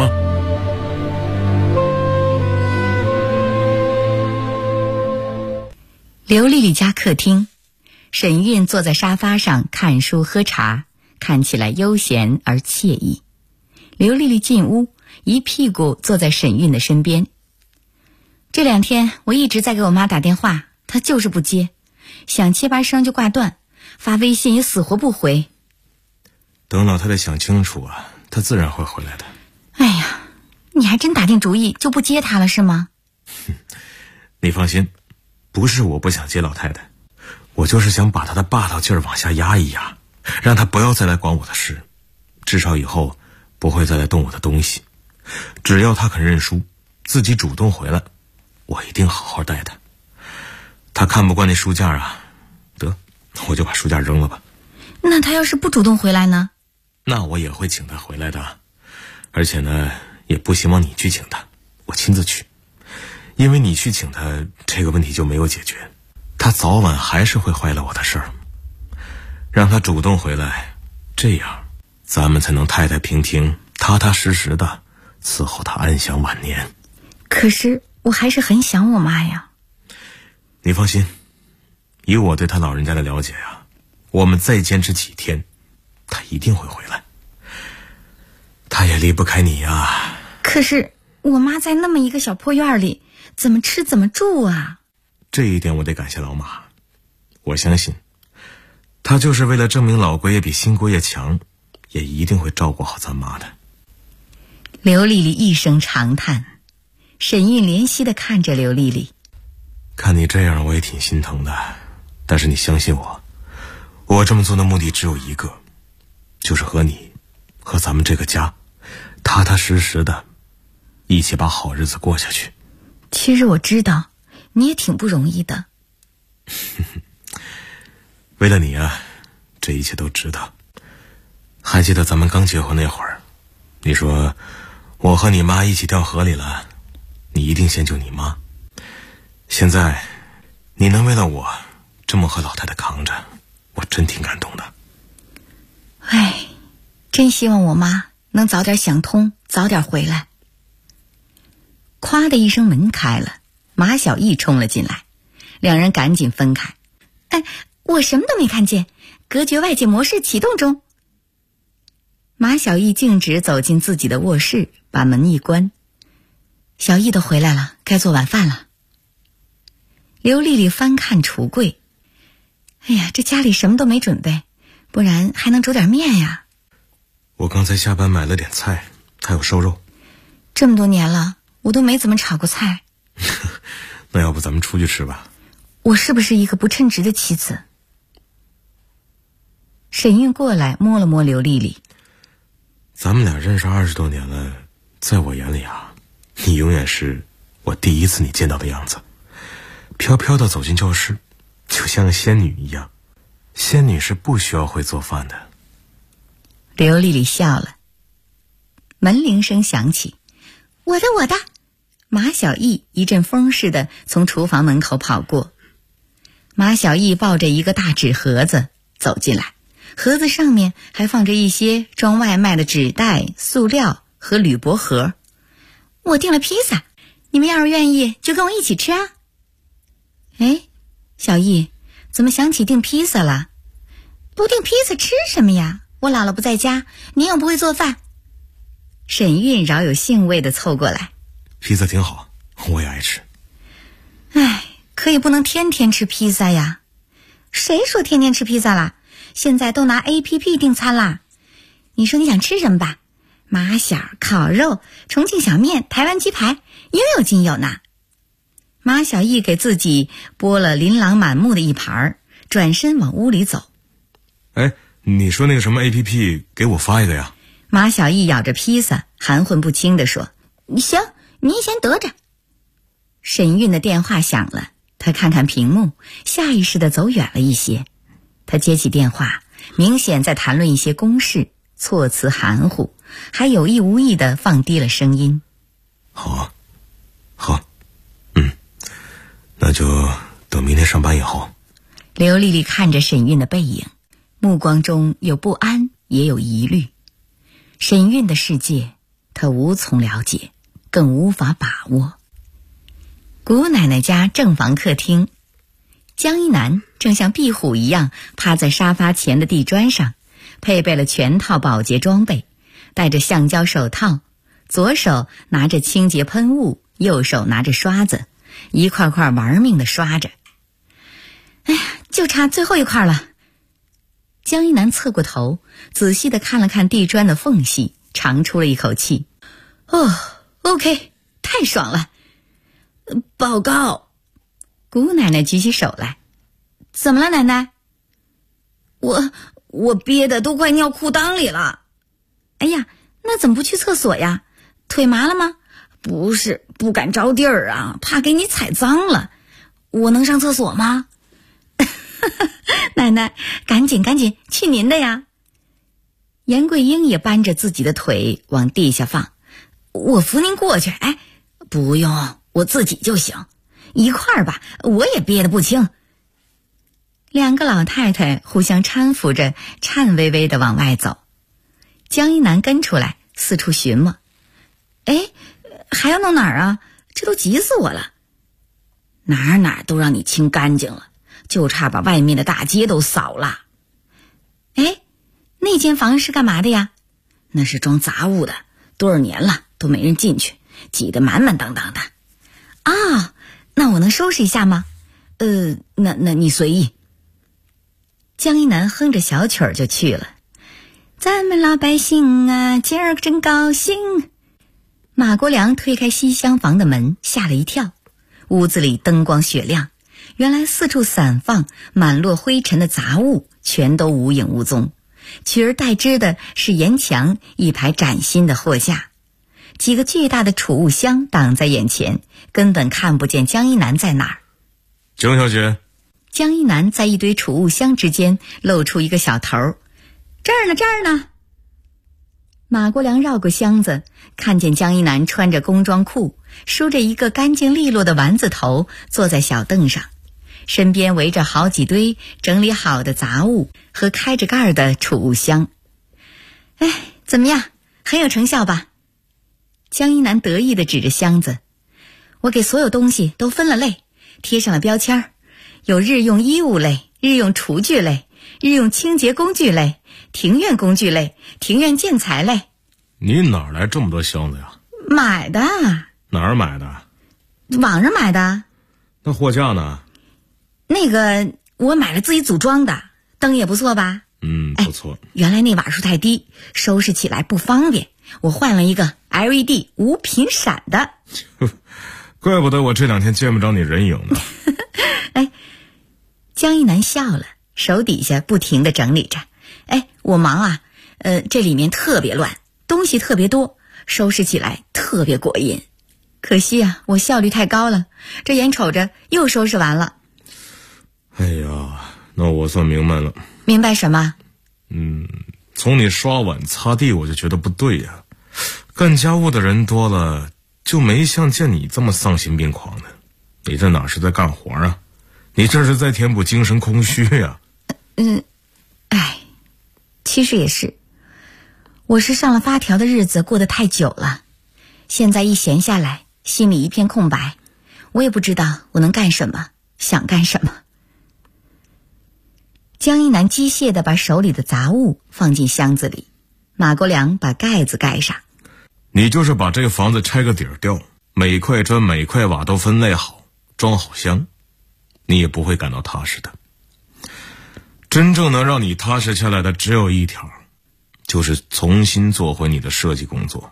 刘丽丽家客厅，沈韵坐在沙发上看书喝茶，看起来悠闲而惬意。刘丽丽进屋，一屁股坐在沈韵的身边。这2天我一直在给我妈打电话，她就是不接，响7、8声就挂断，发微信也死活不回。 等老太太想清楚啊，她自然会回来的。 哎呀，你还真打定主意就不接她了是吗？ 你放心，不是我不想接老太太，我就是想把她的霸道劲儿往下压一压，让她不要再来管我的事，至少以后不会再来动我的东西。只要她肯认输，自己主动回来，我一定好好待她。她看不惯那书架啊，得，我就把书架扔了吧。 那她要是不主动回来呢？ 那我也会请她回来的，而且呢，也不希望你去请她，我亲自去。因为你去请她，这个问题就没有解决，她早晚还是会坏了我的事儿。让她主动回来，这样咱们才能太太平平、踏踏实实的伺候她安享晚年。 可是我还是很想我妈呀。 你放心，以我对她老人家的了解啊，我们再坚持几天，她一定会回来。她也离不开你呀。 可是我妈在那么一个小破院里，怎么吃怎么住啊？ 这一点我得感谢老马，我相信她就是为了证明老郭也比新郭也强，也一定会照顾好咱妈的。 刘丽丽一声长叹，沈韵怜惜地看着刘丽丽。 看你这样我也挺心疼的，但是你相信我，我这么做的目的只有一个，就是和你和咱们这个家踏踏实实的一起把好日子过下去。 其实我知道你也挺不容易的。 为了你啊，这一切都值得。还记得咱们刚结婚那会儿，你说我和你妈一起掉河里了，你一定先救你妈。现在你能为了我这么和老太太扛着，我真挺感动的。 哎，真希望我妈能早点想通，早点回来。咵的一声，门开了，马小艺冲了进来，两人赶紧分开。哎，我什么都没看见，隔绝外界模式启动中。马小艺径直走进自己的卧室，把门一关。小艺都回来了，该做晚饭了。刘丽丽翻看橱柜，哎呀，这家里什么都没准备，不然还能煮点面呀。 我刚才下班买了点菜，还有瘦肉。 这么多年了，我都没怎么炒过菜。 那要不咱们出去吃吧？ 我是不是一个不称职的妻子？ 沈韵过来摸了摸刘丽丽。 咱们俩认识20多年了，在我眼里啊，你永远是我第一次你见到的样子，飘飘地走进教室，就像仙女一样。仙女是不需要会做饭的。 刘丽丽笑了。门铃声响起，我的。马小艺一阵风似的从厨房门口跑过。马小艺抱着一个大纸盒子走进来，盒子上面还放着一些装外卖的纸袋、塑料和铝箔盒。我订了披萨，你们要是愿意就跟我一起吃啊。哎，小艺，怎么想起订披萨了？不订披萨吃什么呀？我姥姥不在家，您又不会做饭。沈韵饶有兴味地凑过来。 披萨挺好，我也爱吃。 哎，可也不能天天吃披萨呀。谁说天天吃披萨啦？现在都拿 APP 订餐啦。你说你想吃什么吧？马小、烤肉、重庆小面、台湾鸡排，应有尽有呢。马小艺给自己拨了琳琅满目的一盘，转身往屋里走。 哎，你说那个什么 APP 给我发一个呀？ 马小艺咬着披萨，含混不清地说：行，您先得着。沈韵的电话响了，他看看屏幕，下意识地走远了一些。他接起电话，明显在谈论一些公事，措辞含糊，还有意无意地放低了声音。 好，那就等明天上班以后。 刘丽丽看着沈韵的背影，目光中有不安，也有疑虑。沈韵的世界，她无从了解，更无法把握。姑奶奶家正房客厅，江一南正像壁虎一样趴在沙发前的地砖上，配备了全套保洁装备，戴着橡胶手套，左手拿着清洁喷雾，右手拿着刷子，一块块玩命地刷着。哎呀，就差最后一块了。江一南侧过头，仔细地看了看地砖的缝隙，长出了一口气。OK， 太爽了。报告。姑奶奶举起手来。怎么了，奶奶？我憋得都快尿裤裆里了。哎呀，那怎么不去厕所呀？腿麻了吗？不是，不敢着地儿啊，怕给你踩脏了。我能上厕所吗？奶奶，赶紧去您的呀。严桂英也搬着自己的腿往地下放。我扶您过去。哎，不用，我自己就行。一块儿吧，我也憋得不轻。两个老太太互相搀扶着，颤巍巍地往外走。江一南跟出来，四处寻摸。哎，还要弄哪儿啊？这都急死我了。哪都让你清干净了，就差把外面的大街都扫了。哎，那间房是干嘛的呀？那是装杂物的，多少年了都没人进去，挤得满满当当的。啊，那我能收拾一下吗？那你随意。江一南哼着小曲儿就去了。咱们老百姓啊，今儿个真高兴。马国良推开西厢房的门，吓了一跳。屋子里灯光雪亮，原来四处散放满落灰尘的杂物全都无影无踪，取而代之的是沿墙一排崭新的货架，几个巨大的储物箱挡在眼前，根本看不见江一南在哪儿。 江小姐。 江一南在一堆储物箱之间露出一个小头。这儿呢。马国良绕过箱子，看见江一南穿着工装裤，梳着一个干净利落的丸子头，坐在小凳上，身边围着好几堆整理好的杂物和开着盖的储物箱。哎，怎么样？很有成效吧？江一南得意地指着箱子。我给所有东西都分了类，贴上了标签，有日用衣物类、日用厨具类、日用清洁工具类、庭院工具类、庭院建材类。 你哪来这么多箱子呀？ 买的。 哪儿买的？ 网上买的。 那货架呢？ 那个我买了自己组装的，灯也不错吧？ 不错。 原来那瓦数太低，收拾起来不方便，我换了一个 LED 无频闪的。 怪不得我这2天见不着你人影呢。 哎，江一南笑了，手底下不停地整理着。哎， 我忙啊，这里面特别乱，东西特别多，收拾起来特别过瘾。可惜啊，我效率太高了，这眼瞅着又收拾完了。 哎呀，那我算明白了。 明白什么？ 从你刷碗擦地我就觉得不对呀。干家务的人多了，就没像见你这么丧心病狂的。你这哪是在干活啊？你这是在填补精神空虚呀。 其实也是，我是上了发条的日子过得太久了，现在一闲下来，心里一片空白，我也不知道我能干什么，想干什么。江一南机械地把手里的杂物放进箱子里，马国良把盖子盖上。 你就是把这个房子拆个底儿掉，每块砖每块瓦都分类好，装好箱，你也不会感到踏实的。真正能让你踏实下来的只有一条，就是重新做回你的设计工作。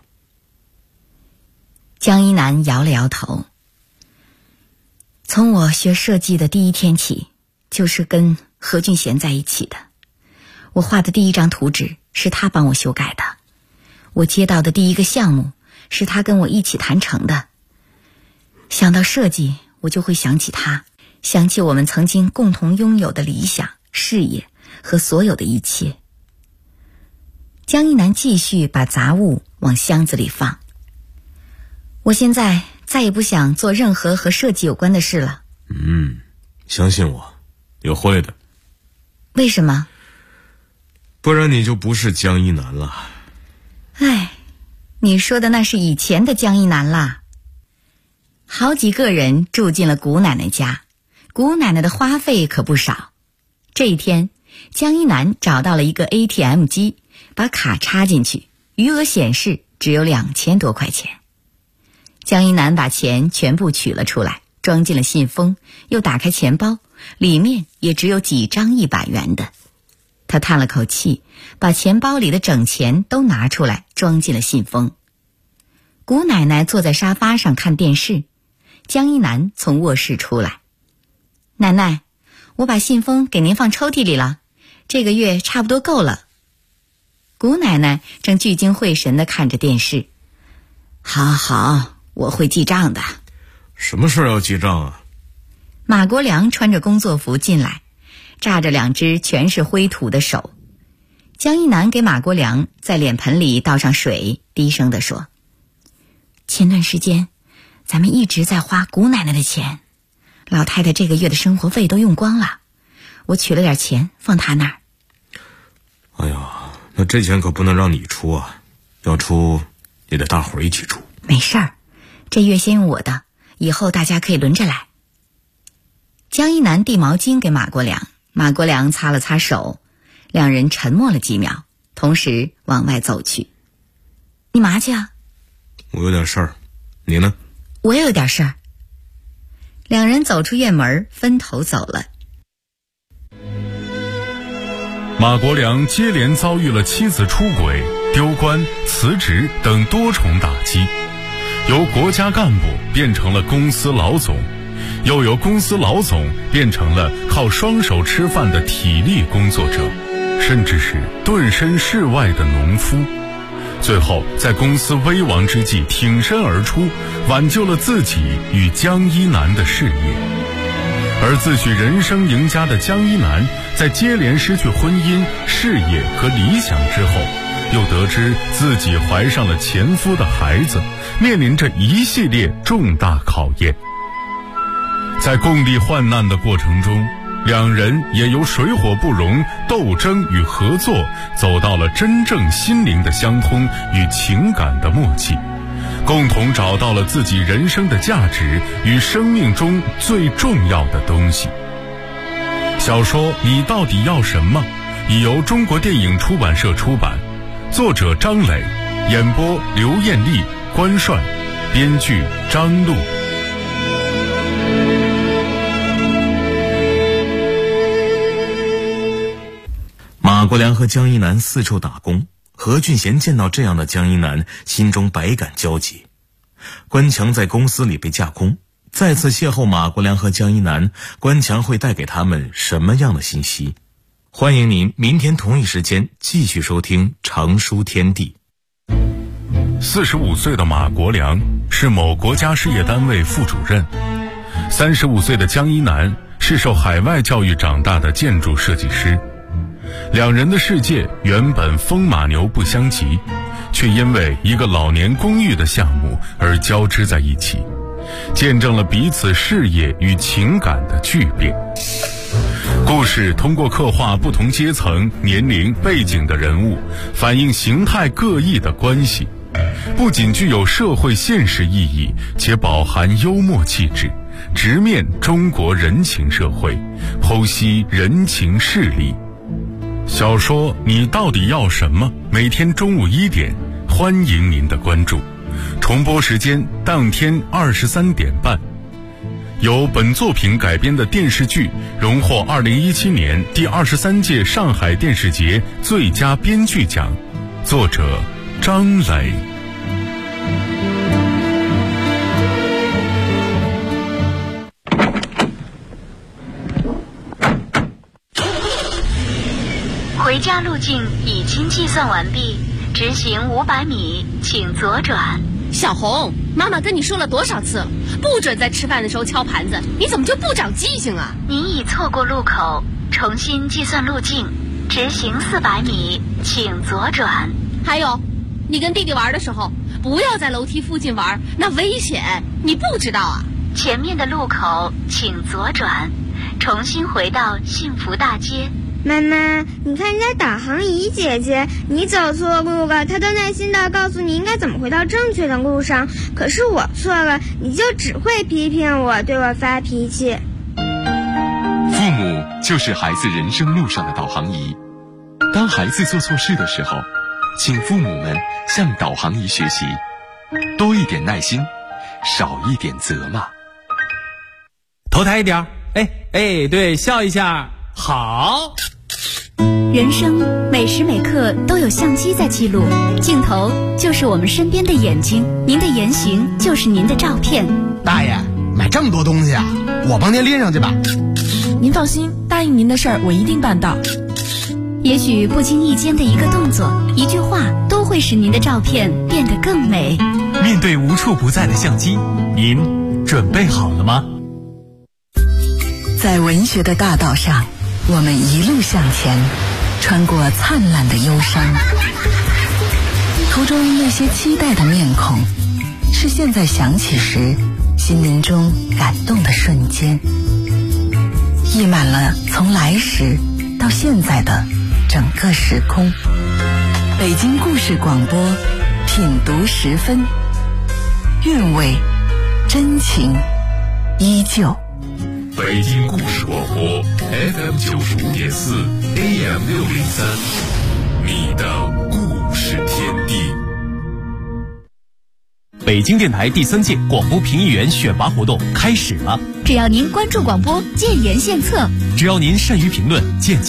江一南摇了摇头。从我学设计的第一天起，就是跟何俊贤在一起的。我画的第一张图纸是他帮我修改的，我接到的第一个项目是他跟我一起谈成的。想到设计，我就会想起他，想起我们曾经共同拥有的理想、事业和所有的一切。江一南继续把杂物往箱子里放。我现在再也不想做任何和设计有关的事了。 相信我，你会的。 为什么？ 不然你就不是江一南了。 你说的那是以前的江一南啦。好几个人住进了谷奶奶家，谷奶奶的花费可不少。这一天，江一南找到了一个 ATM 机，把卡插进去，余额显示只有2000多块钱。江一南把钱全部取了出来，装进了信封，又打开钱包，里面也只有几张100元的。他叹了口气，把钱包里的整钱都拿出来，装进了信封。谷奶奶坐在沙发上看电视，江一南从卧室出来。奶奶，我把信封给您放抽屉里了，这个月差不多够了。谷奶奶正聚精会神地看着电视。好，我会记账的。 什么事要记账啊？ 马国良穿着工作服进来，炸着2只全是灰土的手。江一南给马国良在脸盆里倒上水，低声地说：前段时间咱们一直在花谷奶奶的钱，老太太这个月的生活费都用光了，我取了点钱放她那儿。 哎呀，那这钱可不能让你出啊，要出也得大伙儿一起出。 没事儿，这月先用我的，以后大家可以轮着来。江一南递毛巾给马国良，马国良擦了擦手，两人沉默了几秒，同时往外走去。你嘛去啊？ 我有点事儿，你呢？ 我也有点事儿。两人走出院门，分头走了。 马国良接连遭遇了妻子出轨、丢官、辞职等多重打击，由国家干部变成了公司老总，又由公司老总变成了靠双手吃饭的体力工作者，甚至是顿身事外的农夫。最后在公司危亡之际挺身而出，挽救了自己与江一南的事业。而自诩人生赢家的江一南，在接连失去婚姻、事业和理想之后，又得知自己怀上了前夫的孩子，面临着一系列重大考验。在共历患难的过程中，两人也由水火不容、斗争与合作，走到了真正心灵的相通与情感的默契，共同找到了自己人生的价值与生命中最重要的东西。小说《你到底要什么》已由中国电影出版社出版，作者张磊，演播刘艳丽、关帅，编剧张璐。 马国良和江一南四处打工，何俊贤见到这样的江一南，心中百感交集。关强在公司里被架空，再次邂逅马国良和江一南，关强会带给他们什么样的信息？ 欢迎您明天同一时间继续收听常书天地。 45岁的马国良是某国家事业单位副主任，35岁的江一南是受海外教育长大的建筑设计师。两人的世界原本风马牛不相及，却因为一个老年公寓的项目而交织在一起，见证了彼此事业与情感的巨变。故事通过刻画不同阶层、年龄、背景的人物，反映形态各异的关系，不仅具有社会现实意义，且饱含幽默气质，直面中国人情社会，剖析人情事理。小说《你到底要什么》每天中午1点，欢迎您的关注。重播时间当天23点半。由本作品改编的电视剧荣获2017年第23届上海电视节最佳编剧奖，作者张磊。 回家路径已经计算完毕，直行500米，请左转。 小红，妈妈跟你说了多少次了，不准在吃饭的时候敲盘子，你怎么就不长记性啊？ 您已错过路口，重新计算路径，直行400米，请左转。 还有，你跟弟弟玩的时候，不要在楼梯附近玩，那危险，你不知道啊？ 前面的路口请左转，重新回到幸福大街。 妈妈，你看人家导航仪姐姐，你走错路了，她都耐心地告诉你应该怎么回到正确的路上。可是我错了，你就只会批评我，对我发脾气。 父母就是孩子人生路上的导航仪。当孩子做错事的时候，请父母们向导航仪学习，多一点耐心，少一点责骂。 头抬一点，对，笑一下，好。 人生每时每刻都有相机在记录，镜头就是我们身边的眼睛，您的言行就是您的照片。 大爷，买这么多东西啊，我帮您拎上去吧。 您放心，答应您的事儿我一定办到。 也许不经意间的一个动作、一句话，都会使您的照片变得更美。 面对无处不在的相机，您准备好了吗？ 在文学的大道上，我们一路向前，穿过灿烂的忧伤，途中那些期待的面孔，是现在想起时心灵中感动的瞬间，溢满了从来时到现在的整个时空。北京故事广播，品读10分，韵味真情依旧。 北京故事广播 FM95.4 AM603， 你的故事天地。 北京电台第3届广播评议员选拔活动开始了， 只要您关注广播，建言献策； 只要您善于评论，见